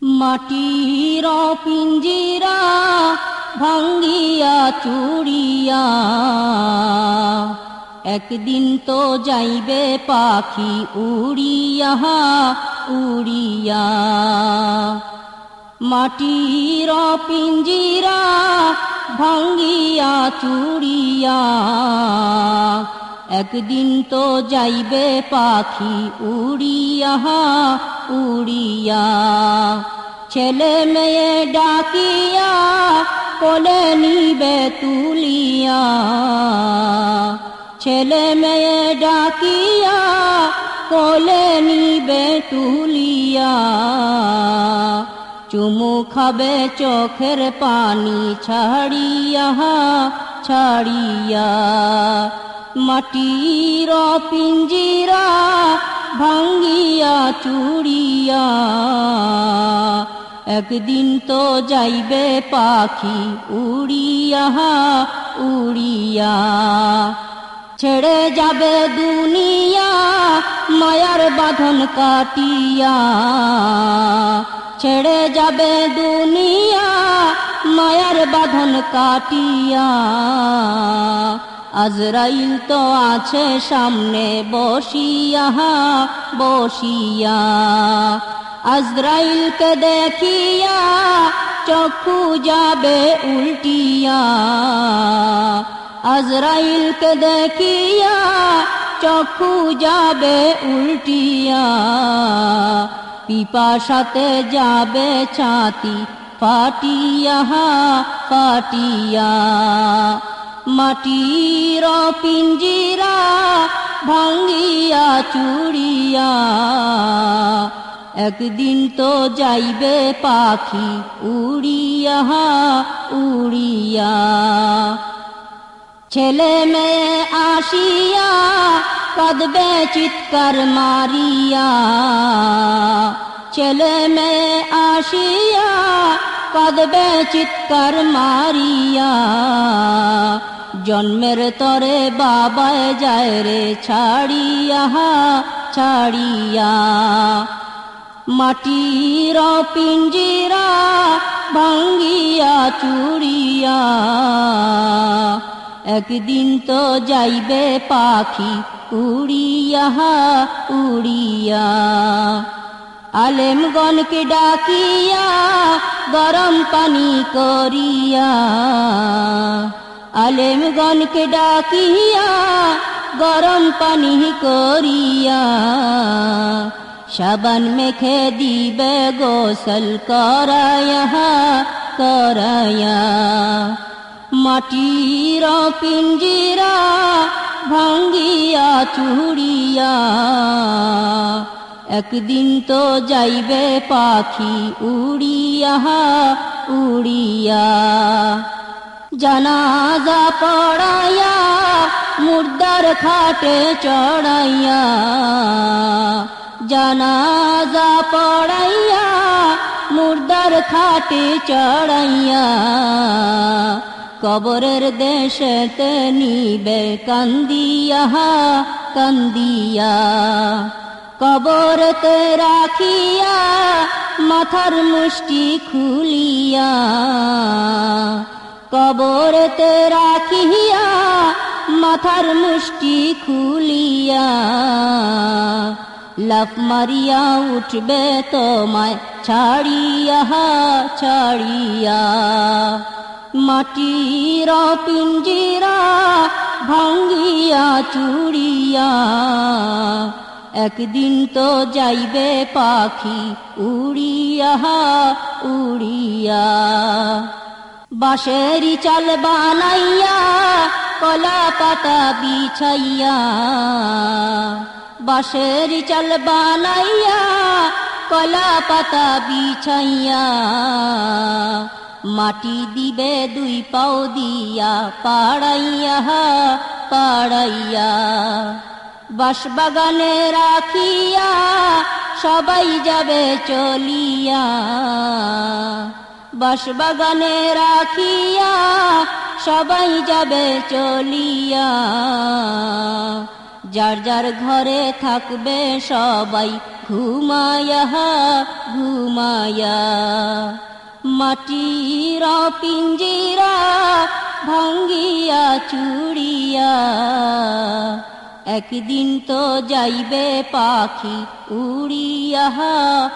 মাটির পিঞ্জিরা ভাঙ্গিয়া চুড়িয়া, একদিন তো যাইবে পাখি উড়িয়া উড়িয়া। মাটির পিঞ্জিরা ভাঙ্গিয়া চুড়িয়া, একদিন তো যাইবে পাখি উড়িয়া উড়িয়া। ছেলে মেয়ে ডাকিয়া কোলে নিবে তুলিয়া, ছেলে মেয়ে ডাকিয়া কোলে নিবে তুলিয়া। চুমু খাবে চোখের পানি ছাড়িয়া ছাড়িয়া। মাটির পিঞ্জিরা ভাঙ্গিয়া চুড়িয়া, একদিন তো যাইবে পাখি উড়িয়া উড়িয়া। ছেড়ে যাবে দুনিয়া মায়ার বাঁধন কাটিয়া, ছেড়ে যাবে দুনিয়া মায়ার বাঁধন কাটিয়া। আজরাইল তো আছে সামনে বসিয়া বসিয়া। আজরাইলকে দেখিয়া চক্ষু যাবে উল্টিয়া, আজরাইলকে দেখিয়া চক্ষু যাবে উল্টিয়া। পিপাসাতে যাবে ছাতি ফাটিয়া ফাটিয়া। মাটির পিঞ্জিরা ভাঙ্গিয়া চুড়িয়া, একদিন তো যাইবে পাখি উড়িয়া উড়িয়া। ছেলে মেয়ে আসিয়া কাঁদবে চিৎকার মারিয়া, ছেলে মেয়ে আসিয়া কাঁদবে চিৎকার মারিয়া। জন্মের তরে বাবায় যায় রে ছাড়িয়া ছাড়িয়া। মাটির পিঞ্জিরা ভাঙ্গিয়া চুড়িয়া, একদিন তো যাইবে পাখি উড়িয়া উড়িয়া। আলেমগণকে ডাকিয়া গরম পানি করিয়া, আলেমগণকে ডাকিয়া গরম পানি করিয়া। সাবান মেখে দিবে গোসল করায়া করায়া। মাটির পিঞ্জিরা ভাঙ্গিয়া চুড়িয়া, একদিন তো যাইবে পাখি উড়িয়া উড়িয়া। জানাজা পড়াইয়া মুর্দার খাটে চড়াইয়া, জানাজা পড়াইয়া মুর্দার খাটে চড়াইয়া। কবরের দেশেতে নিবে কান্দিয়া কান্দিয়া। কবরতে রাখিয়া মাথার মুষ্টি খুলিয়া, কবরতে রাখিয়া মাথার মুষ্টি খুলিয়া। লাফ মারিয়া উঠবে তোমায় ছাড়িয়া ছাড়িয়া। মাটির পিঞ্জিরা ভাঙ্গিয়া চুড়িয়া, একদিন তো যাইবে পাখি উড়িয়া উড়িয়া। বাঁশেরি চাল বানাইয়া কলা পাতা বিছাইয়া, বাঁশেরি চাল বানাইয়া কলা পাতা বিছাইয়া। মাটি দিবে দুই পাও দিয়া পাড়াইয়া পাড়াইয়া। বাঁশবাগানে রাখিয়া সবাই যাবে চলিয়া, বাঁশবাগানে রাখিয়া সবাই যাবে চলিয়া। যার যার ঘরে থাকবে সবাই ঘুমায়া ঘুমায়া মাটির পিঞ্জিরা ভাঙ্গিয়া চুড়িয়া একদিন তো যাইবে পাখি উড়িয়া